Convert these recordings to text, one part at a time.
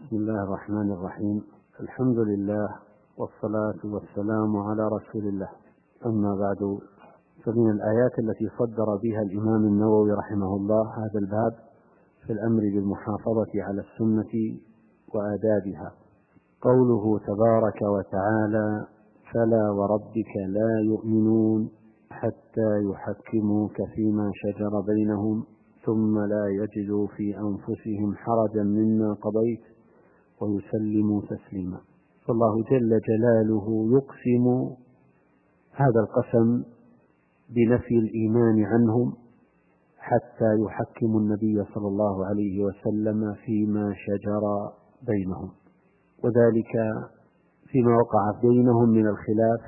بسم الله الرحمن الرحيم. الحمد لله والصلاة والسلام على رسول الله. أما بعد، فمن الآيات التي صدر بها الإمام النووي رحمه الله هذا الباب في الأمر بالمحافظة على السنة وآدابها قوله تبارك وتعالى: فلا وربك لا يؤمنون حتى يحكموك فيما شجر بينهم ثم لا يجدوا في أنفسهم حرجا مما قضيت ويسلموا تسليما. فالله جل جلاله يقسم هذا القسم بنفي الإيمان عنهم حتى يحكموا النبي صلى الله عليه وسلم فيما شجر بينهم، وذلك فيما وقع بينهم من الخلاف،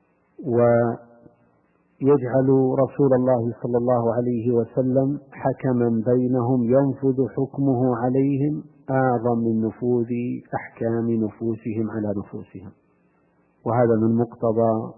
ويجعل رسول الله صلى الله عليه وسلم حكما بينهم ينفذ حكمه عليهم أعظم من نفوذ أحكام نفوسهم على نفوسهم. وهذا من مقتضى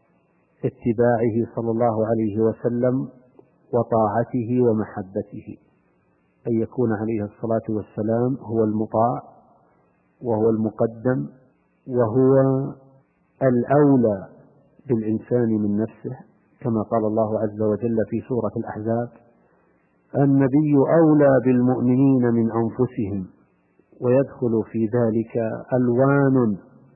اتباعه صلى الله عليه وسلم وطاعته ومحبته، أن يكون عليه الصلاة والسلام هو المطاع وهو المقدم وهو الأولى بالإنسان من نفسه، كما قال الله عز وجل في سورة الأحزاب: النبي أولى بالمؤمنين من أنفسهم. ويدخل في ذلك ألوان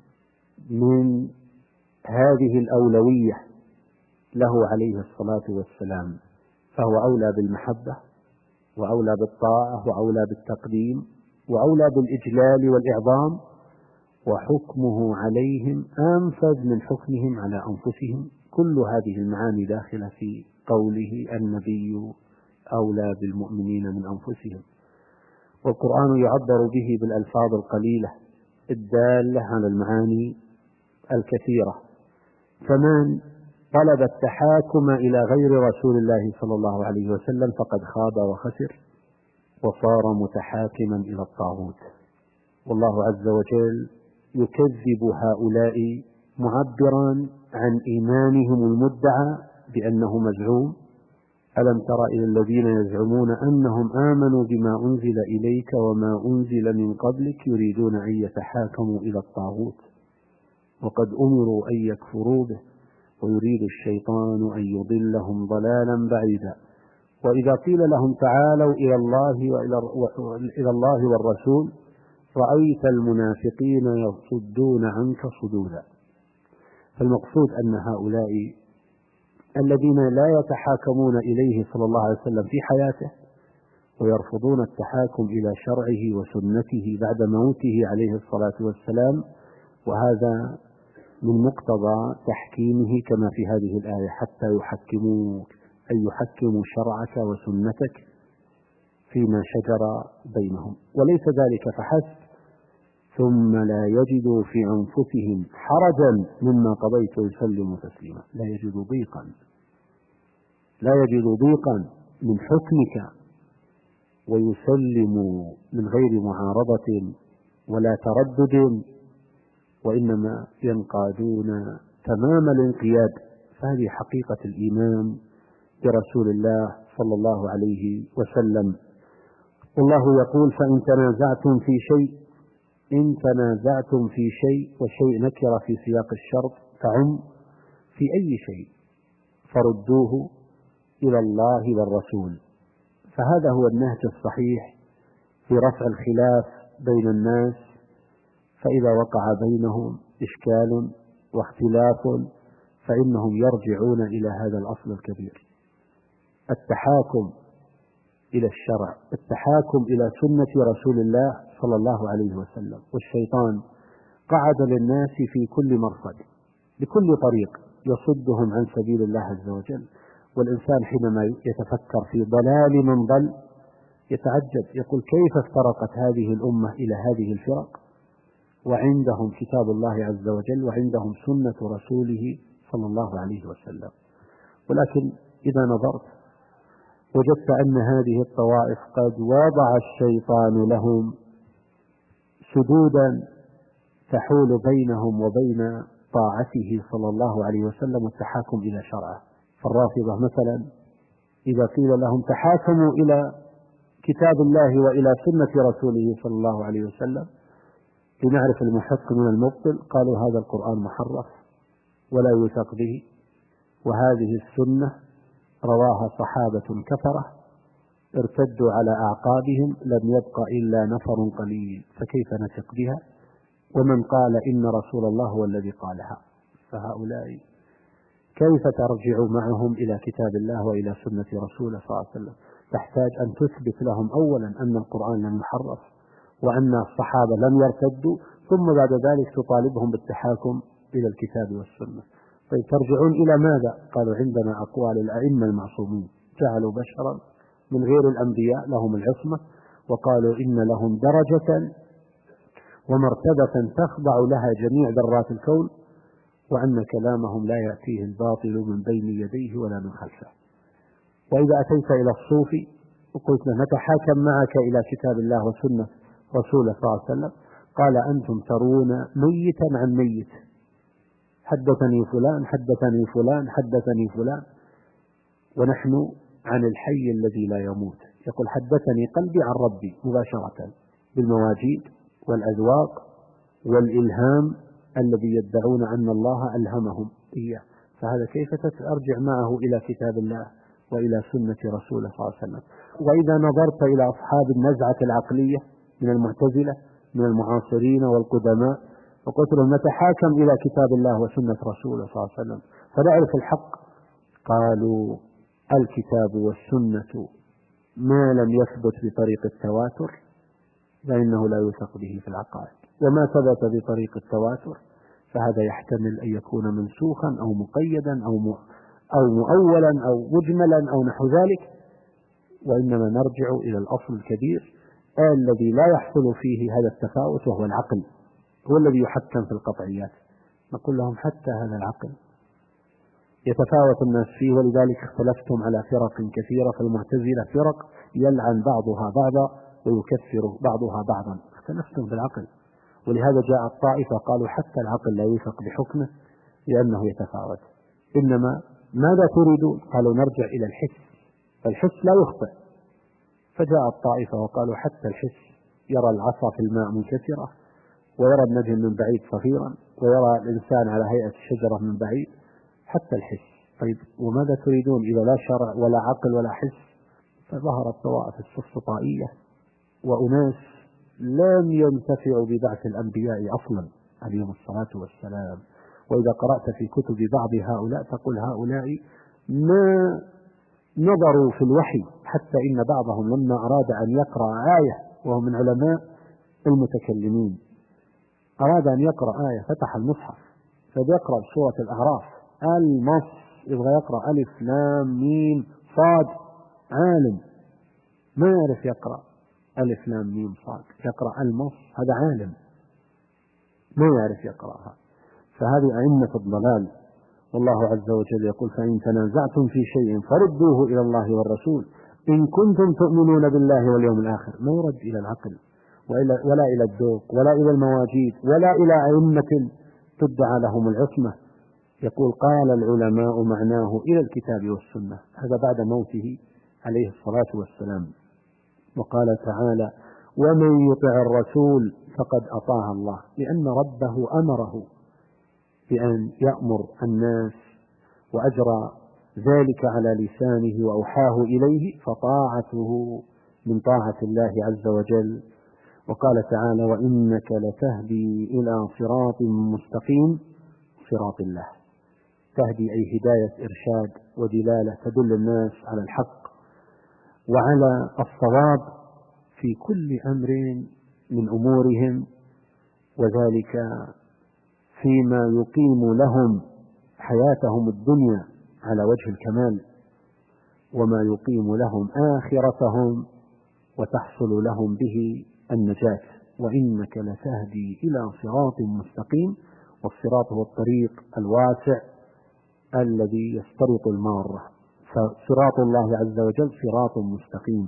من هذه الأولوية له عليه الصلاة والسلام، فهو أولى بالمحبة وأولى بالطاعة وأولى بالتقديم وأولى بالإجلال والإعظام، وحكمه عليهم أنفذ من حكمهم على أنفسهم. كل هذه المعاني داخلة في قوله النبي أولى بالمؤمنين من أنفسهم. والقرآن يعبر به بالألفاظ القليلة الدالة على المعاني الكثيرة. فمن طلب التحاكم إلى غير رسول الله صلى الله عليه وسلم فقد خاب وخسر وصار متحاكما إلى الطاغوت. والله عز وجل يكذب هؤلاء معبرا عن إيمانهم المدعى بأنه مزعوم: ألم تر إلى الذين يزعمون أنهم آمنوا بما أنزل إليك وما أنزل من قبلك يريدون أن يتحاكموا إلى الطاغوت وقد أمروا أن يكفروا به ويريد الشيطان أن يضلهم ضلالا بعيدا. وإذا قيل لهم تعالوا إلى الله والرسول رأيت المنافقين يصدون عنك صدودا. فالمقصود أن هؤلاء الذين لا يتحاكمون إليه صلى الله عليه وسلم في حياته ويرفضون التحاكم إلى شرعه وسنته بعد موته عليه الصلاة والسلام، وهذا من مقتضى تحكيمه كما في هذه الآية: حتى يحكموك، أي يحكموا شرعك وسنتك فيما شجر بينهم. وليس ذلك فحسب، ثم لا يجدوا في أنفسهم حرجا مما قضيت ويسلموا تسليما. لا يجدوا ضيقا من حكمك ويسلموا من غير معارضة ولا تردد، وإنما ينقادون تمام الانقياد. فهذه حقيقة الإيمان برسول الله صلى الله عليه وسلم. والله يقول: فإن تنازعتم في شيء، والشيء نكر في سياق الشرط تعم في أي شيء، فردوه إلى الله والرسول. فهذا هو النهج الصحيح في رفع الخلاف بين الناس، فإذا وقع بينهم إشكال واختلاف فإنهم يرجعون إلى هذا الأصل الكبير: التحاكم إلى الشرع، التحاكم إلى سنة رسول الله صلى الله عليه وسلم. والشيطان قعد للناس في كل مرصد بكل طريق يصدهم عن سبيل الله عز وجل. والإنسان حينما يتفكر في ضلال من ضل يتعجب، يقول: كيف افترقت هذه الأمة إلى هذه الفرق وعندهم كتاب الله عز وجل وعندهم سنة رسوله صلى الله عليه وسلم؟ ولكن إذا نظرت وجدت أن هذه الطوائف قد وضع الشيطان لهم سدودا تحول بينهم وبين طاعته صلى الله عليه وسلم والتحاكم إلى شرعه. فالرافضة مثلا إذا قيل لهم تحاكموا إلى كتاب الله وإلى سنة رسوله صلى الله عليه وسلم لنعرف المحق من المبطل. قالوا هذا القرآن محرف ولا يوثق به، وهذه السنة رواها صحابة كفرة ارتدوا على أعقابهم، لم يبق إلا نفر قليل، فكيف نثق بها؟ ومن قال إن رسول الله هو الذي قالها، فهؤلاء كيف ترجع معهم إلى كتاب الله وإلى سنة رسوله صلى الله عليه وسلم؟ تحتاج أن تثبت لهم أولا أن القرآن لم يحرف وأن الصحابة لم يرتدوا، ثم بعد ذلك تطالبهم بالتحاكم إلى الكتاب والسنة. طيب ترجعون إلى ماذا؟ قالوا عندنا أقوال الأئمة المعصومين، جعلوا بشرا من غير الأنبياء لهم العصمة، وقالوا إن لهم درجة ومرتبة تخضع لها جميع ذرات الكون، وأن كلامهم لا يأتيه الباطل من بين يديه ولا من خلفه. وإذا أتيت إلى الصوفي وقلت له نتحاكم معك إلى كتاب الله وسنة رسوله صلى الله عليه وسلم، قال أنتم ترون ميتا عن ميت، حدثني فلان حدثني فلان حدثني فلان، ونحن عن الحي الذي لا يموت. يقول حدثني قلبي عن ربي مباشرة بالمواجيد والأذواق والإلهام الذي يدعون أن الله ألهمهم إياه، فهذا كيف ترجع معه إلى كتاب الله وإلى سنة رسوله صلى الله عليه وسلم؟ وإذا نظرت إلى أصحاب النزعة العقلية من المعتزلة من المعاصرين والقدماء وقلت لهم نتحاكم إلى كتاب الله وسنة رسوله صلى الله عليه وسلم فنعرف الحق، قالوا الكتاب والسنة ما لم يثبت بطريق التواتر فإنه لا يوثق به في العقائد، وما ثبت بطريق التواتر فهذا يحتمل أن يكون منسوخا أو مقيدا أو مؤولا أو مجملا أو نحو ذلك، وإنما نرجع إلى الأصل الكبير الذي لا يحصل فيه هذا التفاوت، وهو العقل، هو الذي يحكم في القطعيات. نقول لهم حتى هذا العقل يتفاوت الناس فيه، ولذلك اختلفتم على فرق كثيرة، فالمعتزلة فرق يلعن بعضها بعضا ويكفر بعضها بعضا، اختلفتم في العقل، ولهذا جاء الطائفة قالوا حتى العقل لا يوثق بحكمه لأنه يتفاوت، إنما ماذا تريدون؟ قالوا نرجع إلى الحس، فالحس لا يخطئ، فجاء الطائفة وقالوا حتى الحس يرى العصا في الماء منكسرة، ويرى النجم من بعيد صغيرا، ويرى الإنسان على هيئة الشجرة من بعيد، حتى الحس. طيب وماذا تريدون إذا لا شرع ولا عقل ولا حس؟ فظهرت طوائف السفسطائية وأناس لم ينتفعوا ببعث الأنبياء أصلا عليهم الصلاة والسلام، وإذا قرأت في كتب بعض هؤلاء تقول هؤلاء ما نظروا في الوحي، حتى إن بعضهم لما أراد أن يقرأ آية وهو من علماء المتكلمين أراد أن يقرأ آية فتح المصحف فبيقرأ سورة الأعراف المص، يبغى يقرأ ألف لام ميم صاد، عالم ما يعرف يقرأ ألف لام ميم صاد، يقرأ المص، هذا عالم ما يعرف يقرأها. فهذه أئمة الضلال، والله عز وجل يقول فإن تنازعتم في شيء فردوه إلى الله والرسول إن كنتم تؤمنون بالله واليوم الآخر. ما يرد إلى العقل ولا إلى الذوق ولا إلى المواجيد ولا إلى أئمة تدعى لهم العصمة. يقول قال العلماء معناه إلى الكتاب والسنة، هذا بعد موته عليه الصلاة والسلام. وقال تعالى ومن يطع الرسول فقد أطاع الله، لأن ربه أمره بأن يأمر الناس وأجرى ذلك على لسانه وأوحاه إليه، فطاعته من طاعة الله عز وجل. وقال تعالى وإنك لتهدي إلى صراط مستقيم، صراط الله، تهدي أي هداية إرشاد ودلالة تدل الناس على الحق وعلى الصواب في كل أمر من أمورهم، وذلك فيما يقيم لهم حياتهم الدنيا على وجه الكمال، وما يقيم لهم آخرتهم وتحصل لهم به النجاة. وإنك لتهدي إلى صراط مستقيم، والصراط هو الطريق الواسع الذي يسترق المارة، فصراط الله عز وجل صراط مستقيم،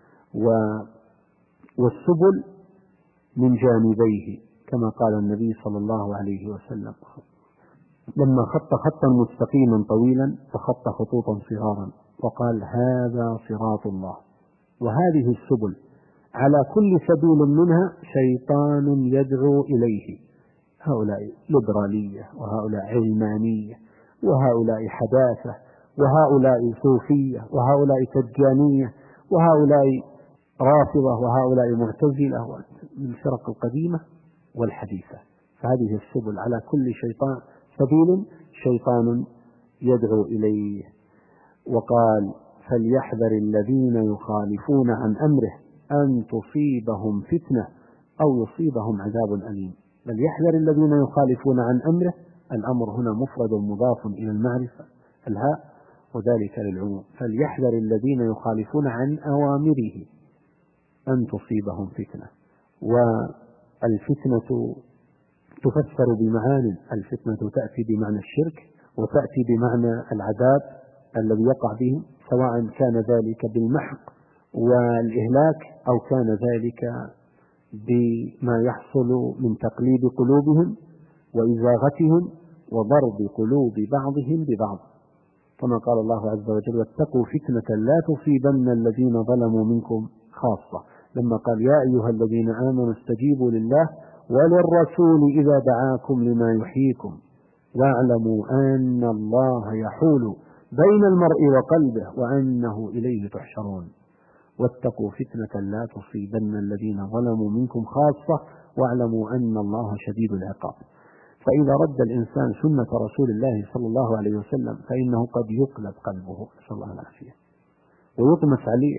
والسبل من جانبيه كما قال النبي صلى الله عليه وسلم لما خط خطا مستقيما طويلا فخط خطوطا صغارا وقال هذا صراط الله. وهذه السبل على كل سبيل منها شيطان يدعو إليه. هؤلاء ليبرالية، وهؤلاء علمانية، وهؤلاء حداثة، وهؤلاء صوفية، وهؤلاء تجانية، وهؤلاء رافضة، وهؤلاء معتزلة، من الفرق القديمة والحديثة. فهذه السبل على كل سبيل شيطان يدعو إليه. وقال: فليحذر الذين يخالفون عن أمره أن تصيبهم فتنة أو يصيبهم عذاب أليم. فليحذر الذين يخالفون عن أمره، الأمر هنا مفرد مضاف إلى المعرفة الهاء، وذلك للعموم. فليحذر الذين يخالفون عن أوامره أن تصيبهم فتنة. والفتنة تفسر بمعان. الفتنة تأتي بمعنى الشرك، وتأتي بمعنى العذاب الذي يقع بهم، سواء كان ذلك بالمحق والإهلاك، أو كان ذلك بما يحصل من تقليب قلوبهم وإزاغتهم وضرب قلوب بعضهم ببعض، كما قال الله عز وجل: واتقوا فتنة لا تصيبن الذين ظلموا منكم خاصة، لما قال: يا أيها الذين آمنوا استجيبوا لله وللرسول إذا دعاكم لما يحييكم واعلموا أن الله يحول بين المرء وقلبه وأنه إليه تحشرون. واتقوا فتنة لا تصيبن الذين ظلموا منكم خاصة واعلموا أن الله شديد العقاب. فإذا رد الإنسان سنة رسول الله صلى الله عليه وسلم فإنه قد يقلب قلبه، نسأل الله العافية، ويطمس عليه.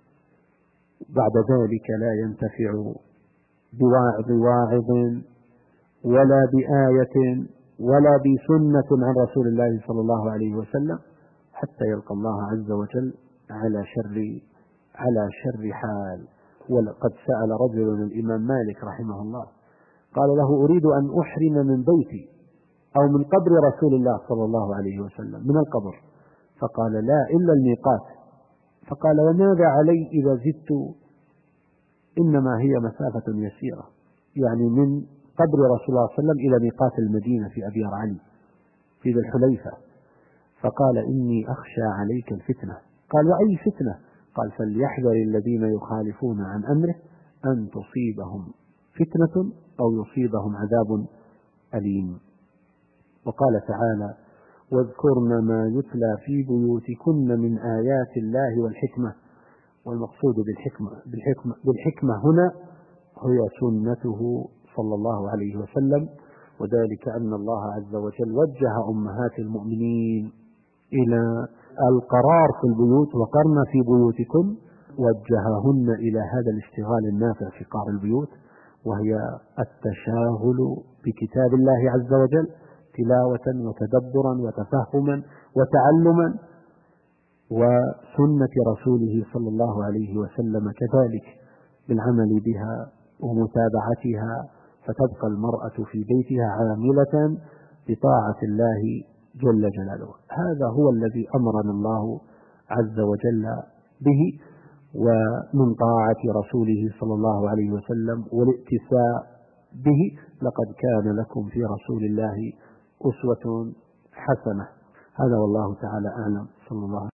بعد ذلك لا ينتفع بواعظ واعظ، ولا بآية، ولا بسنة عن رسول الله صلى الله عليه وسلم، حتى يلقى الله عز وجل على شر حال. ولقد سأل رجل الإمام مالك رحمه الله، قال له: أريد أن أحرم من بيتي أو من قبر رسول الله صلى الله عليه وسلم من القبر، فقال: لا، إلا الميقات. فقال: وماذا علي إذا زدت؟ إنما هي مسافة يسيرة، يعني من قبر رسول الله صلى الله عليه وسلم إلى ميقات المدينة في أبيار علي في ذي الحليفة. فقال: إني أخشى عليك الفتنة. قال: وأي فتنة؟ قال: فليحذر الذين يخالفون عن أمره أن تصيبهم فتنة أو يصيبهم عذاب أليم. وقال تعالى: واذكرن ما يتلى في بيوتكن من آيات الله والحكمة. والمقصود بالحكمة هنا هي سنته صلى الله عليه وسلم، وذلك أن الله عز وجل وجه أمهات المؤمنين إلى القرار في البيوت، وقرن في بيوتكن، وجههن إلى هذا الاشتغال النافع في قعر البيوت، وهي التشاغل بكتاب الله عز وجل تلاوة وتدبرا وتفهما وتعلما، وسنة رسوله صلى الله عليه وسلم كذلك بالعمل بها ومتابعتها، فتبقى المرأة في بيتها عاملة بطاعة الله جل جلاله. هذا هو الذي أمرنا الله عز وجل به، ومن طاعة رسوله صلى الله عليه وسلم والائتساء به. لقد كان لكم في رسول الله أسوة حسنة. هذا والله تعالى أعلم. صلى الله